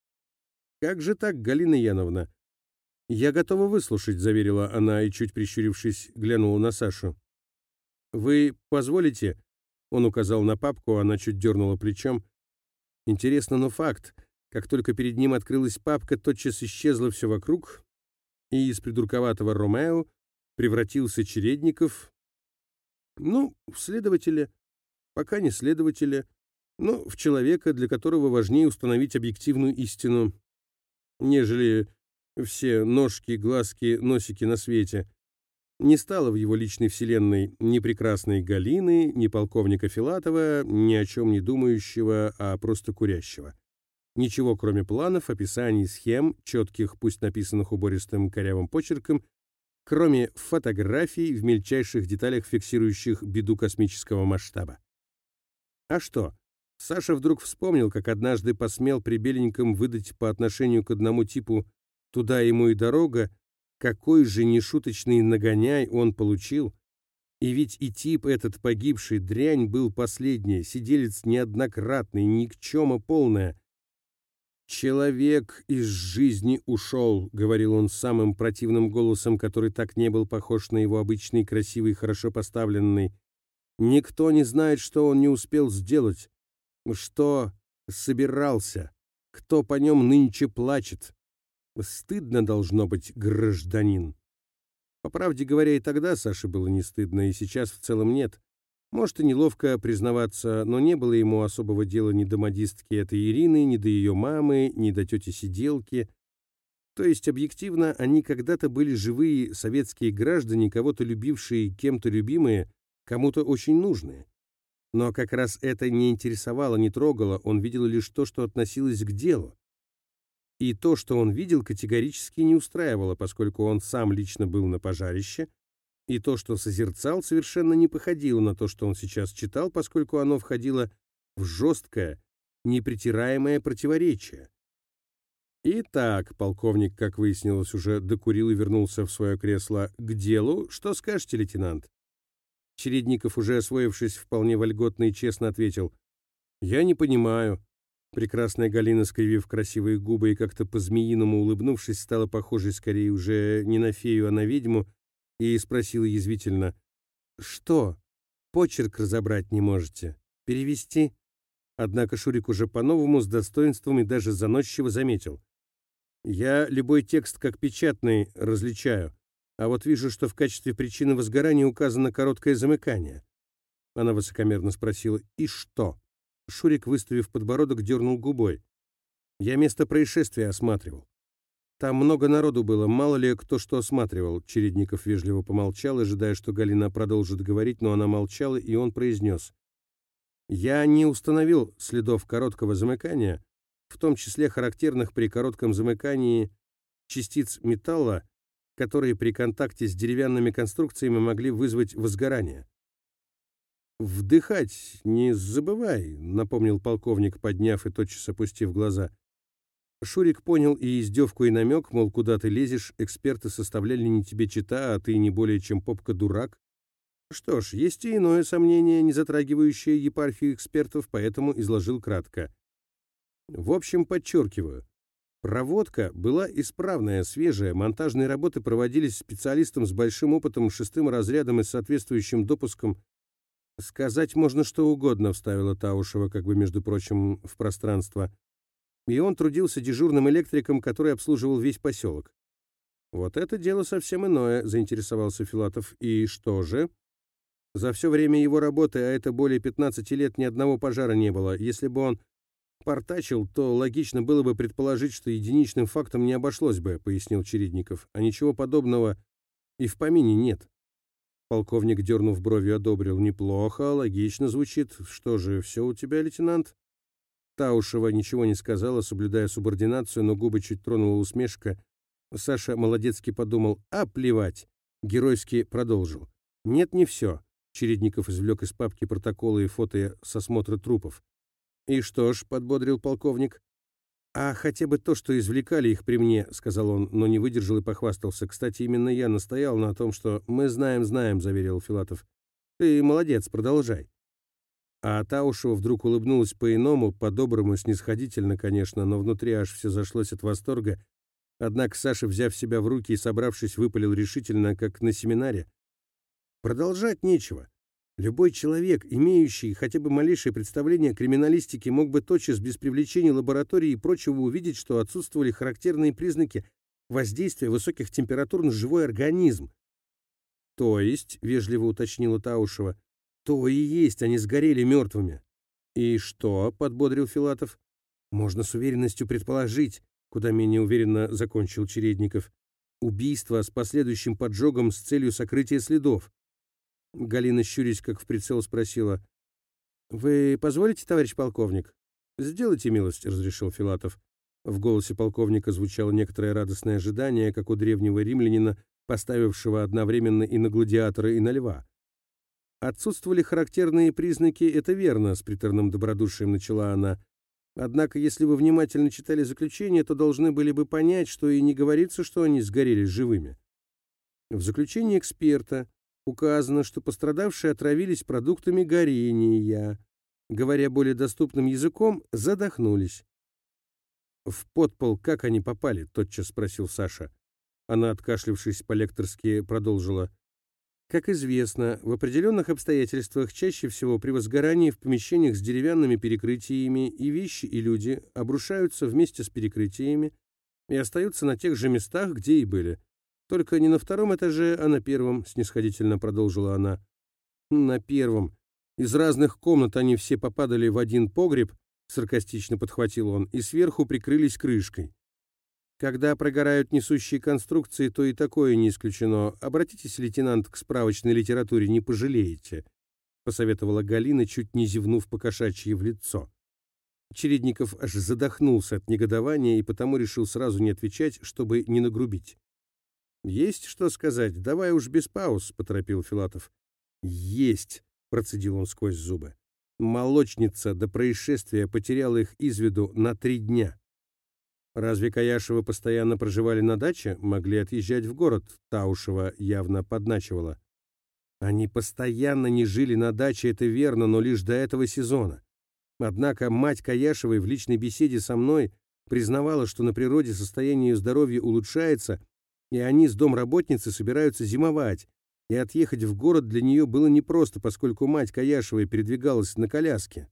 «Как же так, Галина Яновна?» «Я готова выслушать», — заверила она и, чуть прищурившись, глянула на Сашу. «Вы позволите?» — он указал на папку, она чуть дернула плечом. Интересно, но факт. Как только перед ним открылась папка, тотчас исчезло все вокруг, и из придурковатого Ромео превратился Чередников, ну, в следователя, пока не следователя, но в человека, для которого важнее установить объективную истину, нежели все ножки, глазки, носики на свете. Не стало в его личной вселенной ни прекрасной Галины, ни полковника Филатова, ни о чем не думающего, а просто курящего. Ничего, кроме планов, описаний, схем, четких, пусть написанных убористым корявым почерком, кроме фотографий в мельчайших деталях, фиксирующих беду космического масштаба. А что? Саша вдруг вспомнил, как однажды посмел при беленьком выдать по отношению к одному типу «туда ему и дорога», какой же нешуточный нагоняй он получил. И ведь и тип этот погибший дрянь был последний, сиделец неоднократный, никчема полная. «Человек из жизни ушел», — говорил он самым противным голосом, который так не был похож на его обычный, красивый, хорошо поставленный. «Никто не знает, что он не успел сделать. Что собирался? Кто по нем нынче плачет? Стыдно должно быть, гражданин». По правде говоря, и тогда Саше было не стыдно, и сейчас в целом нет. Может, и неловко признаваться, но не было ему особого дела ни до модистки этой Ирины, ни до ее мамы, ни до тети-сиделки. То есть, объективно, они когда-то были живые советские граждане, кого-то любившие, кем-то любимые, кому-то очень нужные. Но как раз это не интересовало, не трогало, он видел лишь то, что относилось к делу. И то, что он видел, категорически не устраивало, поскольку он сам лично был на пожарище, и то, что созерцал, совершенно не походило на то, что он сейчас читал, поскольку оно входило в жесткое, непритираемое противоречие. Итак, полковник, как выяснилось, уже докурил и вернулся в свое кресло. К делу. Что скажете, лейтенант? Чередников, уже освоившись, вполне вольготно и честно ответил. «Я не понимаю». Прекрасная Галина, скривив красивые губы и как-то по-змеиному улыбнувшись, стала похожей скорее уже не на фею, а на ведьму, и спросила язвительно. «Что? Почерк разобрать не можете? Перевести?» Однако Шурик уже по-новому, с достоинством и даже заносчиво заметил. «Я любой текст как печатный различаю, а вот вижу, что в качестве причины возгорания указано короткое замыкание». Она высокомерно спросила: «И что?» Шурик, выставив подбородок, дернул губой. «Я место происшествия осматривал. Там много народу было, мало ли кто что осматривал». Чередников вежливо помолчал, ожидая, что Галина продолжит говорить, но она молчала, и он произнес. «Я не установил следов короткого замыкания, в том числе характерных при коротком замыкании частиц металла, которые при контакте с деревянными конструкциями могли вызвать возгорание». «Вдыхать не забывай», — напомнил полковник, подняв и тотчас опустив глаза. Шурик понял и издевку, и намек, мол, куда ты лезешь, эксперты составляли не тебе чета, а ты не более чем попка-дурак. Что ж, есть и иное сомнение, не затрагивающее епархию экспертов, поэтому изложил кратко. В общем, подчеркиваю, проводка была исправная, свежая, монтажные работы проводились специалистом с большим опытом, шестым разрядом и соответствующим допуском. «Сказать можно что угодно», — вставила Таушева, как бы, между прочим, в пространство. И он трудился дежурным электриком, который обслуживал весь поселок. «Вот это дело совсем иное», — заинтересовался Филатов. «И что же?» «За все время его работы, а это более пятнадцати лет, ни одного пожара не было. Если бы он портачил, то логично было бы предположить, что единичным фактом не обошлось бы», — пояснил Чередников. «А ничего подобного и в помине нет». Полковник, дернув бровью, одобрил. «Неплохо, логично звучит. Что же, все у тебя, лейтенант?» Таушева ничего не сказала, соблюдая субординацию, но губы чуть тронула усмешка. Саша молодецки подумал: «А, плевать!» Геройски продолжил. «Нет, не все». Чередников извлек из папки протоколы и фото с осмотра трупов. «И что ж», — подбодрил полковник. «А хотя бы то, что извлекали их при мне», — сказал он, но не выдержал и похвастался. «Кстати, именно я настоял на том, что...» «Мы знаем, знаем», — заверил Филатов. «Ты молодец, продолжай». А Таушева вдруг улыбнулась по-иному, по-доброму, снисходительно, конечно, но внутри аж все зашлось от восторга. Однако Саша, взяв себя в руки и собравшись, выпалил решительно, как на семинаре. «Продолжать нечего. Любой человек, имеющий хотя бы малейшее представление о криминалистике, мог бы тотчас, без привлечения лаборатории и прочего, увидеть, что отсутствовали характерные признаки воздействия высоких температур на живой организм». «То есть», — вежливо уточнила Таушева, — «то и есть, они сгорели мертвыми». «И что?» — подбодрил Филатов. «Можно с уверенностью предположить», — куда менее уверенно закончил Чередников, «убийство с последующим поджогом с целью сокрытия следов». Галина, щурясь как в прицел, спросила: «Вы позволите, товарищ полковник?» «Сделайте милость», — разрешил Филатов. В голосе полковника звучало некоторое радостное ожидание, как у древнего римлянина, поставившего одновременно и на гладиатора, и на льва. «Отсутствовали характерные признаки, это верно», — с приторным добродушием начала она. «Однако, если вы внимательно читали заключение, то должны были бы понять, что и не говорится, что они сгорели живыми. В заключении эксперта указано, что пострадавшие отравились продуктами горения, говоря более доступным языком, задохнулись». «В подпол как они попали?» — тотчас спросил Саша. Она, откашлявшись по-лекторски, продолжила. «Как известно, в определенных обстоятельствах, чаще всего при возгорании в помещениях с деревянными перекрытиями, и вещи, и люди обрушаются вместе с перекрытиями и остаются на тех же местах, где и были. Только не на втором этаже, а на первом», — снисходительно продолжила она. «На первом. Из разных комнат они все попадали в один погреб», — саркастично подхватил он, — «и сверху прикрылись крышкой». Когда прогорают несущие конструкции, то и такое не исключено. Обратитесь, лейтенант, к справочной литературе, не пожалеете», — посоветовала Галина, чуть не зевнув покошачьи в лицо. Чередников аж задохнулся от негодования и потому решил сразу не отвечать, чтобы не нагрубить. «Есть что сказать? Давай уж без пауз», — поторопил Филатов. «Есть», — процедил он сквозь зубы. «Молочница до происшествия потеряла их из виду на три дня». Разве Каяшевы постоянно проживали на даче, могли отъезжать в город? Таушева явно подначивала. Они постоянно не жили на даче, это верно, но лишь до этого сезона. Однако мать Каяшевой в личной беседе со мной признавала, что на природе состояние ее здоровья улучшается, и они с домработницей собираются зимовать, и отъехать в город для нее было непросто, поскольку мать Каяшевой передвигалась на коляске.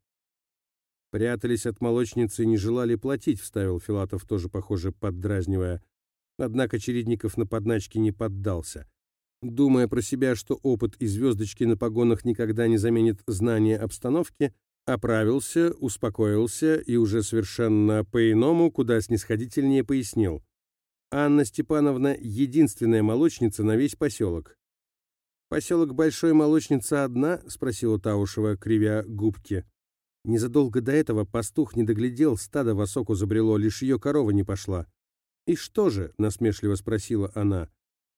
«Прятались от молочницы и не желали платить», — вставил Филатов, тоже, похоже, поддразнивая. Однако Чередников на подначки не поддался. Думая про себя, что опыт и звездочки на погонах никогда не заменит знания обстановки, оправился, успокоился и уже совершенно по-иному, куда снисходительнее пояснил. «Анна Степановна — единственная молочница на весь поселок». «Поселок Большой молочница одна?» — спросила Таушева, кривя губки. Незадолго до этого пастух не доглядел, стадо в осоку забрело, лишь ее корова не пошла. «И что же?» — насмешливо спросила она.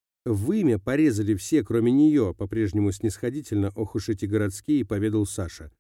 «Вымя порезали все, кроме нее», — по-прежнему снисходительно, ох уж эти городские, поведал Саша.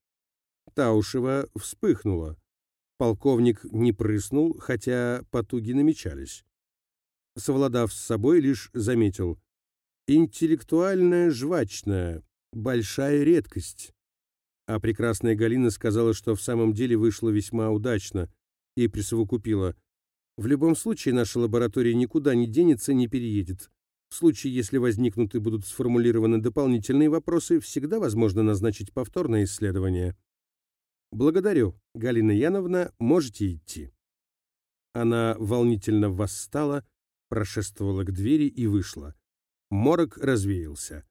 Таушева вспыхнула. Полковник не прыснул, хотя потуги намечались. Совладав с собой, лишь заметил: «Интеллектуальная жвачная, большая редкость». А прекрасная Галина сказала, что в самом деле вышло весьма удачно, и присовокупила: «В любом случае наша лаборатория никуда не денется, не переедет. В случае, если возникнут и будут сформулированы дополнительные вопросы, всегда возможно назначить повторное исследование». «Благодарю, Галина Яновна, можете идти». Она волнительно восстала, прошествовала к двери и вышла. Морок развеялся.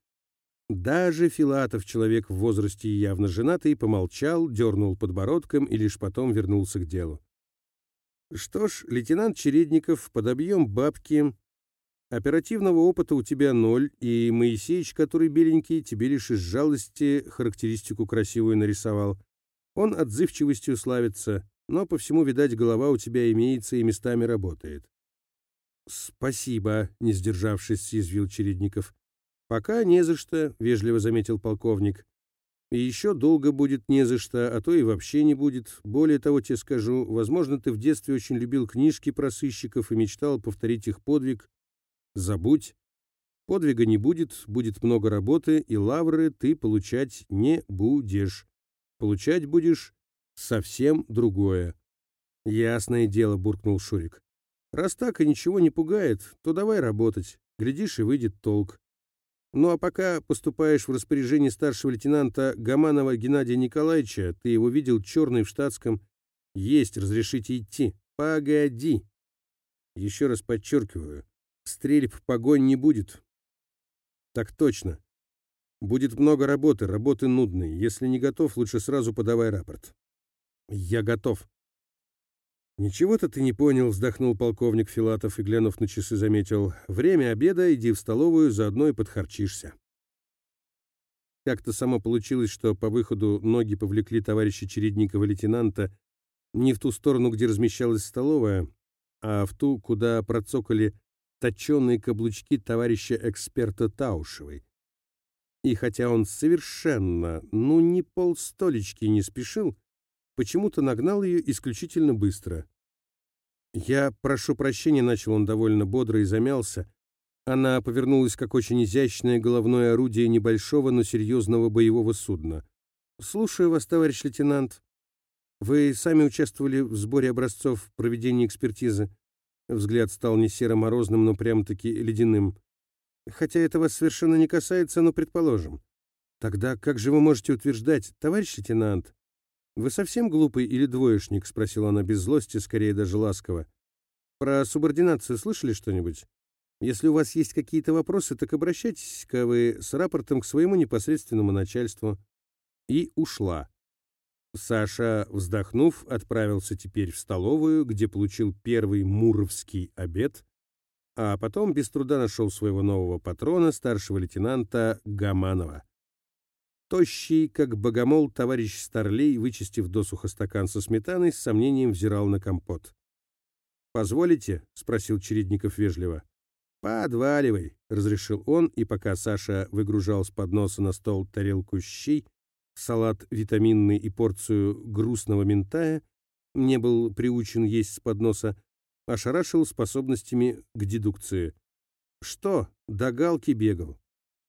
Даже Филатов, человек в возрасте и явно женатый, помолчал, дернул подбородком и лишь потом вернулся к делу. «Что ж, лейтенант Чередников, подобьем бабки. Оперативного опыта у тебя ноль, и Моисеич, который беленький, тебе лишь из жалости характеристику красивую нарисовал. Он отзывчивостью славится, но по всему, видать, голова у тебя имеется и местами работает». «Спасибо», — не сдержавшись, съязвил Чередников. «Пока не за что», — вежливо заметил полковник. «И еще долго будет не за что, а то и вообще не будет. Более того, тебе скажу, возможно, ты в детстве очень любил книжки про сыщиков и мечтал повторить их подвиг. Забудь. Подвига не будет, будет много работы, и лавры ты получать не будешь. Получать будешь совсем другое». «Ясное дело», — буркнул Шурик. «Раз так и ничего не пугает, то давай работать. Глядишь, и выйдет толк. Ну а пока поступаешь в распоряжение старшего лейтенанта Гаманова Геннадия Николаевича, ты его видел черный в штатском, есть, разрешите идти. Погоди. Еще раз подчеркиваю, стрельб погонь не будет». «Так точно. Будет много работы, работы нудной. Если не готов, лучше сразу подавай рапорт». «Я готов». «Ничего-то ты не понял», — вздохнул полковник Филатов и, глянув на часы, заметил: «время обеда, иди в столовую, заодно и подхарчишься». Как-то само получилось, что по выходу ноги повлекли товарища Чередникова лейтенанта не в ту сторону, где размещалась столовая, а в ту, куда процокали точеные каблучки товарища эксперта Таушевой. И хотя он совершенно, ну, ни полстолечки не спешил, почему-то нагнал ее исключительно быстро. «Я прошу прощения», — начал он довольно бодро и замялся. Она повернулась, как очень изящное головное орудие небольшого, но серьезного боевого судна. «Слушаю вас, товарищ лейтенант. Вы сами участвовали в сборе образцов в проведении экспертизы?» Взгляд стал не серо-морозным, но прямо-таки ледяным. «Хотя это вас совершенно не касается, но предположим. Тогда как же вы можете утверждать, товарищ лейтенант? Вы совсем глупый или двоечник?» — спросила она без злости, скорее даже ласково. «Про субординацию слышали что-нибудь? Если у вас есть какие-то вопросы, так обращайтесь-ка вы с рапортом к своему непосредственному начальству». И ушла. Саша, вздохнув, отправился теперь в столовую, где получил первый муровский обед, а потом без труда нашел своего нового патрона, старшего лейтенанта Гаманова. Тощий, как богомол, товарищ Старлей, вычистив досуха стакан со сметаной, с сомнением взирал на компот. «Позволите?» — спросил Чередников вежливо. «Подваливай», — разрешил он, и пока Саша выгружал с подноса на стол тарелку щей, салат витаминный и порцию грустного минтая, не был приучен есть с подноса, ошарашил способностями к дедукции. «Что, до галки бегал?»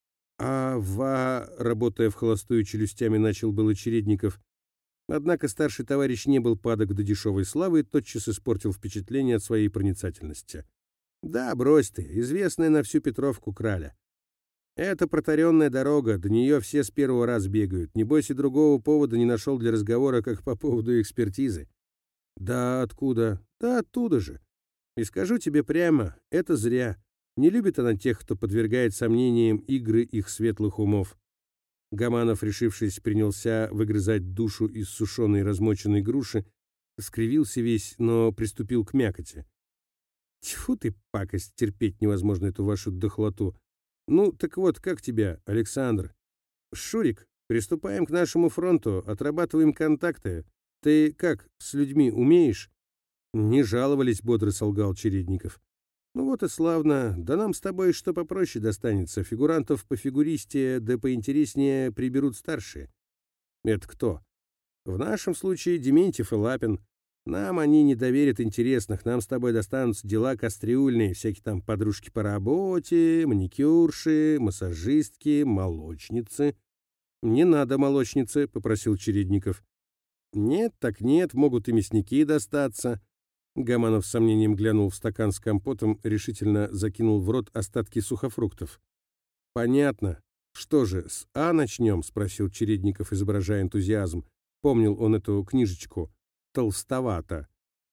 «А ва...» — работая в холостую челюстями, начал было Чередников. Однако старший товарищ не был падок до дешевой славы и тотчас испортил впечатление от своей проницательности. «Да, брось ты, известная на всю Петровку краля. Это протаренная дорога, до нее все с первого раза бегают. Небось и другого повода не нашел для разговора, как по поводу экспертизы». «Да откуда?» «Да оттуда же. И скажу тебе прямо, это зря. Не любит она тех, кто подвергает сомнениям игры их светлых умов». Гаманов, решившись, принялся выгрызать душу из сушеной размоченной груши, скривился весь, но приступил к мякоти. «Тьфу ты, пакость, терпеть невозможно эту вашу дохлоту. Ну, так вот, как тебя, Александр?» «Шурик, приступаем к нашему фронту, отрабатываем контакты. Ты как, с людьми умеешь?» «Не жаловались», — бодро солгал Чередников. «Ну вот и славно. Да нам с тобой что попроще достанется. Фигурантов по фигуристе, да поинтереснее приберут старшие». «Это кто?» «В нашем случае Дементьев и Лапин. Нам они не доверят интересных. Нам с тобой достанутся дела кастрюльные, всякие там подружки по работе, маникюрши, массажистки, молочницы». «Не надо молочницы», — попросил Чередников. «Нет, так нет, могут и мясники достаться». Гаманов с сомнением глянул в стакан с компотом, решительно закинул в рот остатки сухофруктов. «Понятно. Что же, с А начнем?» — спросил Чередников, изображая энтузиазм. Помнил он эту книжечку. «Толстовато».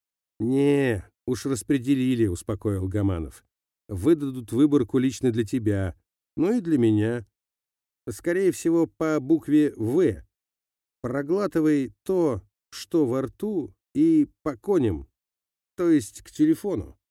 «Не, уж распределили», — успокоил Гаманов. «Выдадут выборку лично для тебя. Ну и для меня. Скорее всего, по букве «В». Проглатывай то, что во рту, и по коням. То есть к телефону.